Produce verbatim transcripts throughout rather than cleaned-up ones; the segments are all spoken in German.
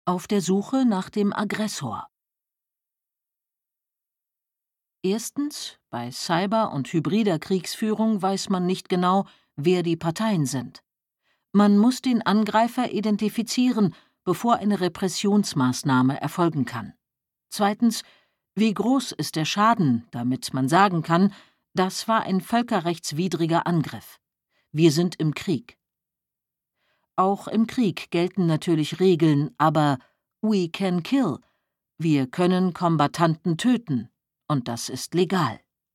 Auf der Suche nach dem Aggressor. Erstens, bei Cyber- und hybrider Kriegsführung weiß man nicht genau, wer die Parteien sind. Man muss den Angreifer identifizieren, bevor eine Repressionsmaßnahme erfolgen kann. Zweitens, wie groß ist der Schaden, damit man sagen kann, das war ein völkerrechtswidriger Angriff. Wir sind im Krieg. Auch im Krieg gelten natürlich Regeln, aber we can kill. Wir können Kombattanten töten. Und das ist legal.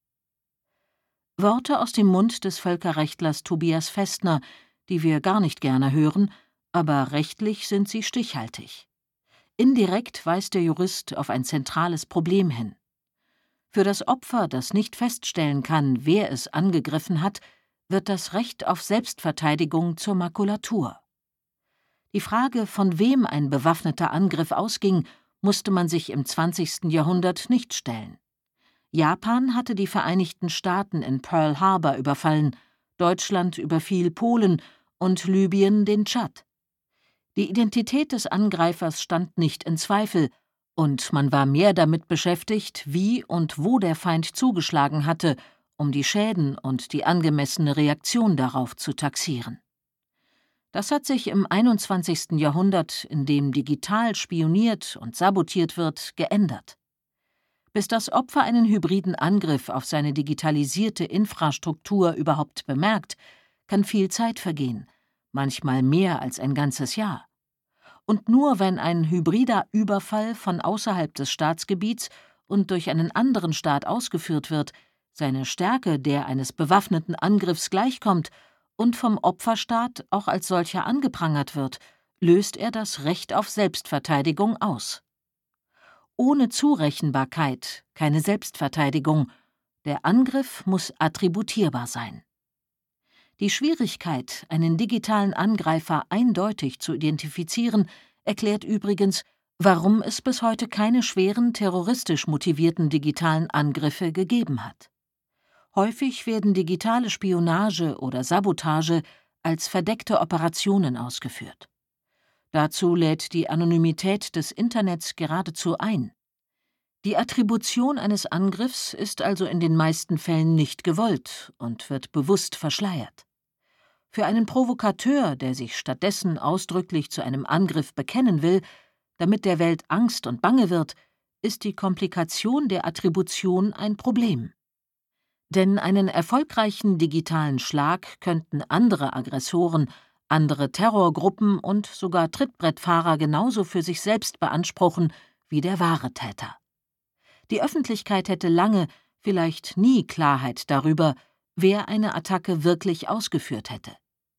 Worte aus dem Mund des Völkerrechtlers Tobias Festner, die wir gar nicht gerne hören, aber rechtlich sind sie stichhaltig. Indirekt weist der Jurist auf ein zentrales Problem hin. Für das Opfer, das nicht feststellen kann, wer es angegriffen hat, wird das Recht auf Selbstverteidigung zur Makulatur. Die Frage, von wem ein bewaffneter Angriff ausging, musste man sich im zwanzigsten Jahrhundert nicht stellen. Japan hatte die Vereinigten Staaten in Pearl Harbor überfallen, Deutschland überfiel Polen und Libyen den Tschad. Die Identität des Angreifers stand nicht in Zweifel, und man war mehr damit beschäftigt, wie und wo der Feind zugeschlagen hatte, um die Schäden und die angemessene Reaktion darauf zu taxieren. Das hat sich im einundzwanzigsten Jahrhundert, in dem digital spioniert und sabotiert wird, geändert. Bis das Opfer einen hybriden Angriff auf seine digitalisierte Infrastruktur überhaupt bemerkt, kann viel Zeit vergehen, manchmal mehr als ein ganzes Jahr. Und nur wenn ein hybrider Überfall von außerhalb des Staatsgebiets und durch einen anderen Staat ausgeführt wird, seine Stärke der eines bewaffneten Angriffs gleichkommt und vom Opferstaat auch als solcher angeprangert wird, löst er das Recht auf Selbstverteidigung aus. Ohne Zurechenbarkeit keine Selbstverteidigung. Der Angriff muss attributierbar sein. Die Schwierigkeit, einen digitalen Angreifer eindeutig zu identifizieren, erklärt übrigens, warum es bis heute keine schweren terroristisch motivierten digitalen Angriffe gegeben hat. Häufig werden digitale Spionage oder Sabotage als verdeckte Operationen ausgeführt. Dazu lädt die Anonymität des Internets geradezu ein. Die Attribution eines Angriffs ist also in den meisten Fällen nicht gewollt und wird bewusst verschleiert. Für einen Provokateur, der sich stattdessen ausdrücklich zu einem Angriff bekennen will, damit der Welt Angst und Bange wird, ist die Komplikation der Attribution ein Problem. Denn einen erfolgreichen digitalen Schlag könnten andere Aggressoren, andere Terrorgruppen und sogar Trittbrettfahrer genauso für sich selbst beanspruchen wie der wahre Täter. Die Öffentlichkeit hätte lange, vielleicht nie Klarheit darüber, wer eine Attacke wirklich ausgeführt hätte.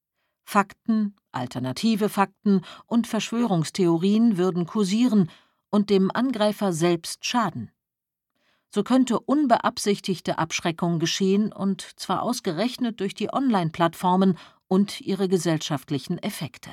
Fakten, alternative Fakten und Verschwörungstheorien würden kursieren und dem Angreifer selbst schaden. So könnte unbeabsichtigte Abschreckung geschehen, und zwar ausgerechnet durch die Online-Plattformen und ihre gesellschaftlichen Effekte.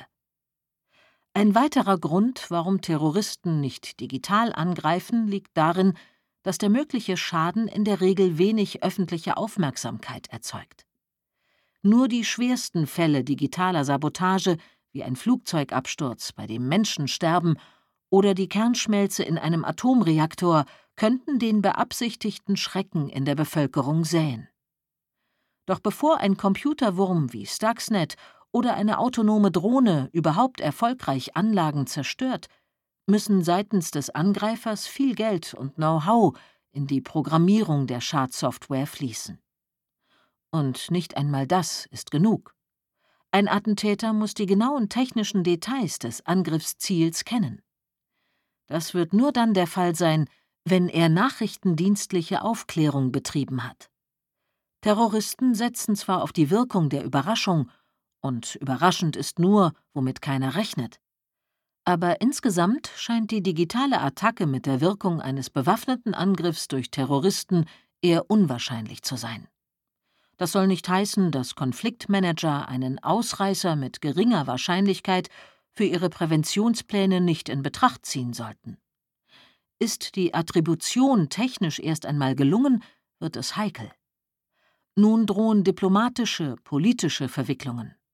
Ein weiterer Grund, warum Terroristen nicht digital angreifen, liegt darin, dass der mögliche Schaden in der Regel wenig öffentliche Aufmerksamkeit erzeugt. Nur die schwersten Fälle digitaler Sabotage, wie ein Flugzeugabsturz, bei dem Menschen sterben, oder die Kernschmelze in einem Atomreaktor, könnten den beabsichtigten Schrecken in der Bevölkerung säen. Doch bevor ein Computerwurm wie Stuxnet oder eine autonome Drohne überhaupt erfolgreich Anlagen zerstört, müssen seitens des Angreifers viel Geld und Know-how in die Programmierung der Schadsoftware fließen. Und nicht einmal das ist genug. Ein Attentäter muss die genauen technischen Details des Angriffsziels kennen. Das wird nur dann der Fall sein, wenn er nachrichtendienstliche Aufklärung betrieben hat. Terroristen setzen zwar auf die Wirkung der Überraschung, und überraschend ist nur, womit keiner rechnet. Aber insgesamt scheint die digitale Attacke mit der Wirkung eines bewaffneten Angriffs durch Terroristen eher unwahrscheinlich zu sein. Das soll nicht heißen, dass Konfliktmanager einen Ausreißer mit geringer Wahrscheinlichkeit für ihre Präventionspläne nicht in Betracht ziehen sollten. Ist die Attribution technisch erst einmal gelungen, wird es heikel. Nun drohen diplomatische, politische Verwicklungen.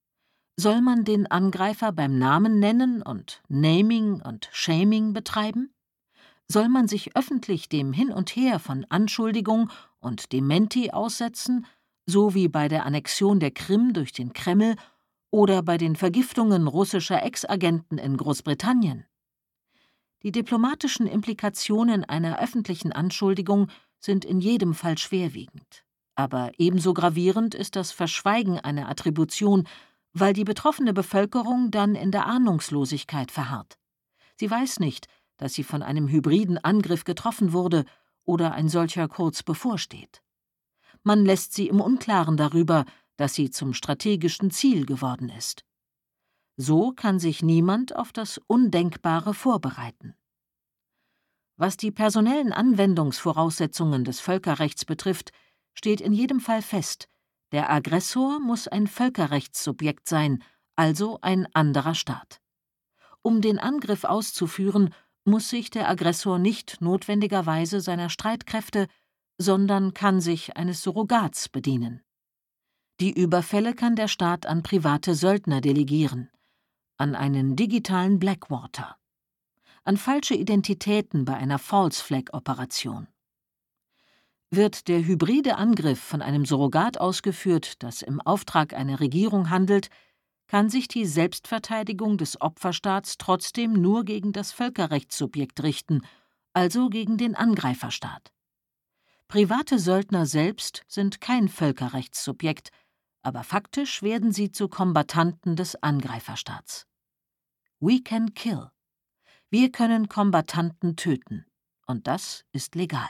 Soll man den Angreifer beim Namen nennen und Naming und Shaming betreiben? Soll man sich öffentlich dem Hin und Her von Anschuldigung und Dementi aussetzen, so wie bei der Annexion der Krim durch den Kreml oder bei den Vergiftungen russischer Ex-Agenten in Großbritannien? Die diplomatischen Implikationen einer öffentlichen Anschuldigung sind in jedem Fall schwerwiegend. Aber ebenso gravierend ist das Verschweigen einer Attribution, weil die betroffene Bevölkerung dann in der Ahnungslosigkeit verharrt. Sie weiß nicht, dass sie von einem hybriden Angriff getroffen wurde oder ein solcher kurz bevorsteht. Man lässt sie im Unklaren darüber, dass sie zum strategischen Ziel geworden ist. So kann sich niemand auf das Undenkbare vorbereiten. Was die personellen Anwendungsvoraussetzungen des Völkerrechts betrifft, steht in jedem Fall fest: Der Aggressor muss ein Völkerrechtssubjekt sein, also ein anderer Staat. Um den Angriff auszuführen, muss sich der Aggressor nicht notwendigerweise seiner Streitkräfte, sondern kann sich eines Surrogats bedienen. Die Überfälle kann der Staat an private Söldner delegieren, an einen digitalen Blackwater, an falsche Identitäten bei einer False-Flag-Operation. Wird der hybride Angriff von einem Surrogat ausgeführt, das im Auftrag einer Regierung handelt, kann sich die Selbstverteidigung des Opferstaats trotzdem nur gegen das Völkerrechtssubjekt richten, also gegen den Angreiferstaat. Private Söldner selbst sind kein Völkerrechtssubjekt, aber faktisch werden sie zu Kombattanten des Angreiferstaats. We can kill. Wir können Kombattanten töten, und das ist legal.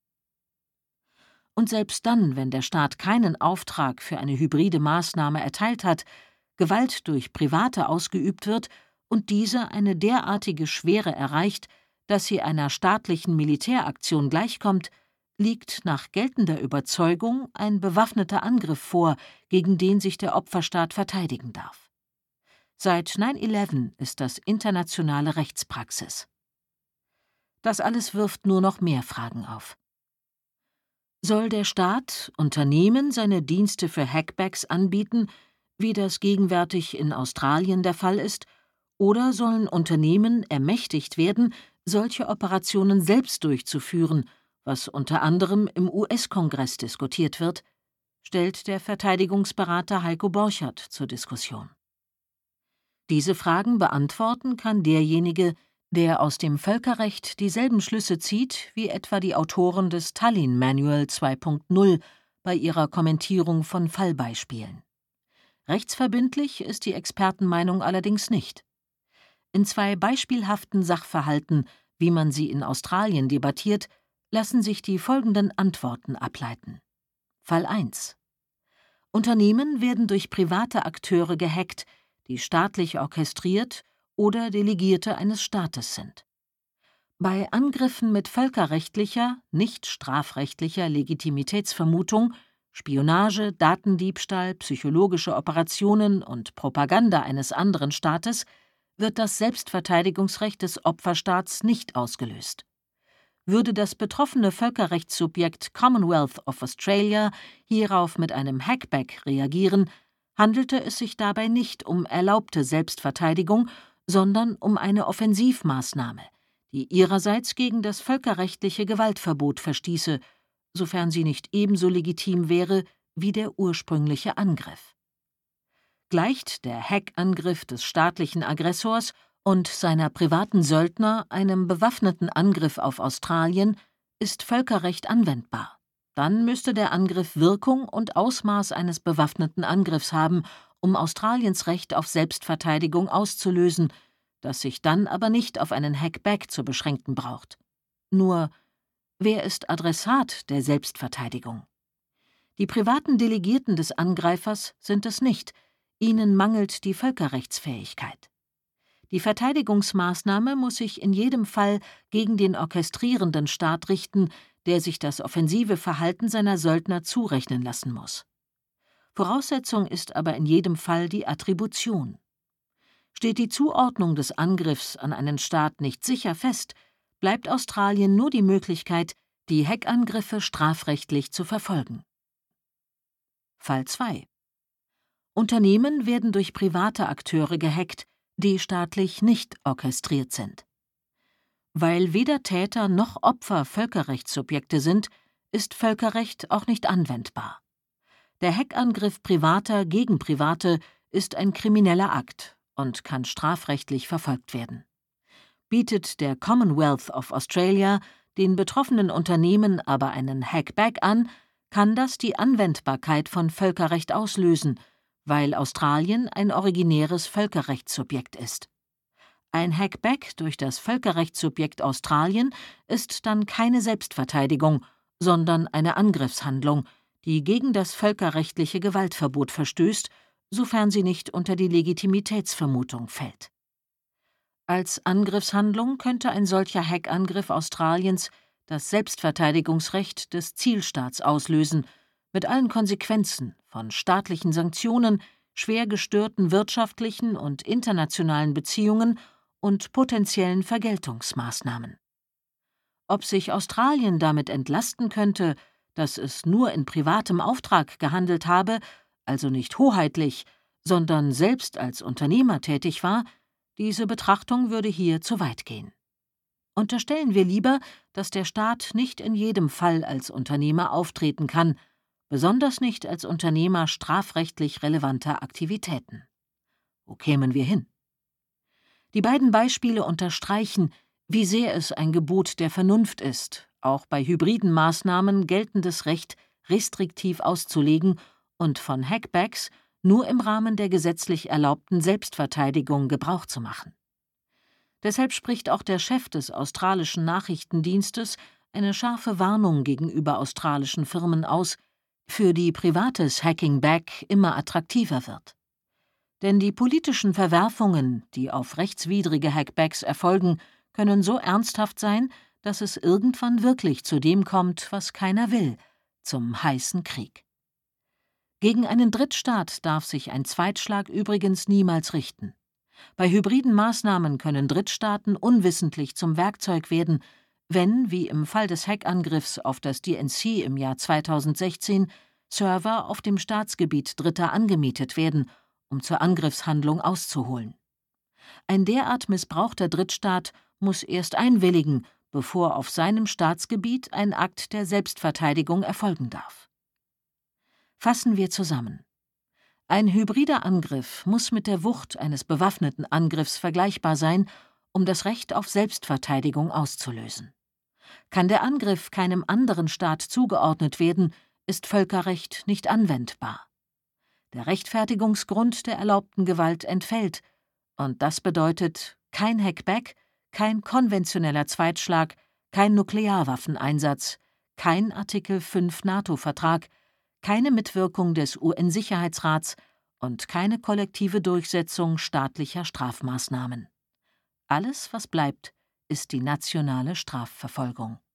Und selbst dann, wenn der Staat keinen Auftrag für eine hybride Maßnahme erteilt hat, Gewalt durch Private ausgeübt wird und diese eine derartige Schwere erreicht, dass sie einer staatlichen Militäraktion gleichkommt, liegt nach geltender Überzeugung ein bewaffneter Angriff vor, gegen den sich der Opferstaat verteidigen darf. Seit neun elf ist das internationale Rechtspraxis. Das alles wirft nur noch mehr Fragen auf. Soll der Staat Unternehmen seine Dienste für Hackbacks anbieten, wie das gegenwärtig in Australien der Fall ist, oder sollen Unternehmen ermächtigt werden, solche Operationen selbst durchzuführen, was unter anderem im U S-Kongress diskutiert wird, stellt der Verteidigungsberater Heiko Borchert zur Diskussion. Diese Fragen beantworten kann derjenige, der aus dem Völkerrecht dieselben Schlüsse zieht wie etwa die Autoren des Tallinn Manual zwei Punkt null bei ihrer Kommentierung von Fallbeispielen. Rechtsverbindlich ist die Expertenmeinung allerdings nicht. In zwei beispielhaften Sachverhalten, wie man sie in Australien debattiert, lassen sich die folgenden Antworten ableiten. Fall eins: Unternehmen werden durch private Akteure gehackt, die staatlich orchestriert oder Delegierte eines Staates sind. Bei Angriffen mit völkerrechtlicher, nicht strafrechtlicher Legitimitätsvermutung, Spionage, Datendiebstahl, psychologische Operationen und Propaganda eines anderen Staates wird das Selbstverteidigungsrecht des Opferstaats nicht ausgelöst. Würde das betroffene Völkerrechtssubjekt Commonwealth of Australia hierauf mit einem Hackback reagieren, handelte es sich dabei nicht um erlaubte Selbstverteidigung, sondern um eine Offensivmaßnahme, die ihrerseits gegen das völkerrechtliche Gewaltverbot verstieße, sofern sie nicht ebenso legitim wäre wie der ursprüngliche Angriff. Gleicht der Hackangriff des staatlichen Aggressors und seiner privaten Söldner einem bewaffneten Angriff auf Australien, ist Völkerrecht anwendbar. Dann müsste der Angriff Wirkung und Ausmaß eines bewaffneten Angriffs haben, um Australiens Recht auf Selbstverteidigung auszulösen, das sich dann aber nicht auf einen Hackback zu beschränken braucht. Nur, wer ist Adressat der Selbstverteidigung? Die privaten Delegierten des Angreifers sind es nicht, ihnen mangelt die Völkerrechtsfähigkeit. Die Verteidigungsmaßnahme muss sich in jedem Fall gegen den orchestrierenden Staat richten, der sich das offensive Verhalten seiner Söldner zurechnen lassen muss. Voraussetzung ist aber in jedem Fall die Attribution. Steht die Zuordnung des Angriffs an einen Staat nicht sicher fest, bleibt Australien nur die Möglichkeit, die Hackangriffe strafrechtlich zu verfolgen. Fall zwei: Unternehmen werden durch private Akteure gehackt, die staatlich nicht orchestriert sind. Weil weder Täter noch Opfer Völkerrechtssubjekte sind, ist Völkerrecht auch nicht anwendbar. Der Hackangriff Privater gegen Private ist ein krimineller Akt und kann strafrechtlich verfolgt werden. Bietet der Commonwealth of Australia den betroffenen Unternehmen aber einen Hackback an, kann das die Anwendbarkeit von Völkerrecht auslösen, weil Australien ein originäres Völkerrechtssubjekt ist. Ein Hackback durch das Völkerrechtssubjekt Australien ist dann keine Selbstverteidigung, sondern eine Angriffshandlung, die gegen das völkerrechtliche Gewaltverbot verstößt, sofern sie nicht unter die Legitimitätsvermutung fällt. Als Angriffshandlung könnte ein solcher Hackangriff Australiens das Selbstverteidigungsrecht des Zielstaats auslösen, mit allen Konsequenzen von staatlichen Sanktionen, schwer gestörten wirtschaftlichen und internationalen Beziehungen und potenziellen Vergeltungsmaßnahmen. Ob sich Australien damit entlasten könnte, dass es nur in privatem Auftrag gehandelt habe, also nicht hoheitlich, sondern selbst als Unternehmer tätig war, diese Betrachtung würde hier zu weit gehen. Unterstellen wir lieber, dass der Staat nicht in jedem Fall als Unternehmer auftreten kann, besonders nicht als Unternehmer strafrechtlich relevanter Aktivitäten. Wo kämen wir hin? Die beiden Beispiele unterstreichen, wie sehr es ein Gebot der Vernunft ist, auch bei hybriden Maßnahmen geltendes Recht restriktiv auszulegen und von Hackbacks nur im Rahmen der gesetzlich erlaubten Selbstverteidigung Gebrauch zu machen. Deshalb spricht auch der Chef des australischen Nachrichtendienstes eine scharfe Warnung gegenüber australischen Firmen aus, für die privates Hacking-Back immer attraktiver wird. Denn die politischen Verwerfungen, die auf rechtswidrige Hackbacks erfolgen, können so ernsthaft sein, dass es irgendwann wirklich zu dem kommt, was keiner will, zum heißen Krieg. Gegen einen Drittstaat darf sich ein Zweitschlag übrigens niemals richten. Bei hybriden Maßnahmen können Drittstaaten unwissentlich zum Werkzeug werden, wenn, wie im Fall des Hackangriffs auf das D N C im Jahr zweitausendsechzehn, Server auf dem Staatsgebiet Dritter angemietet werden, um zur Angriffshandlung auszuholen. Ein derart missbrauchter Drittstaat muss erst einwilligen, bevor auf seinem Staatsgebiet ein Akt der Selbstverteidigung erfolgen darf. Fassen wir zusammen. Ein hybrider Angriff muss mit der Wucht eines bewaffneten Angriffs vergleichbar sein, um das Recht auf Selbstverteidigung auszulösen. Kann der Angriff keinem anderen Staat zugeordnet werden, ist Völkerrecht nicht anwendbar. Der Rechtfertigungsgrund der erlaubten Gewalt entfällt, und das bedeutet kein Hackback, kein konventioneller Zweitschlag, kein Nuklearwaffeneinsatz, kein Artikel fünf NATO-Vertrag, keine Mitwirkung des U N-Sicherheitsrats und keine kollektive Durchsetzung staatlicher Strafmaßnahmen. Alles, was bleibt, ist die nationale Strafverfolgung.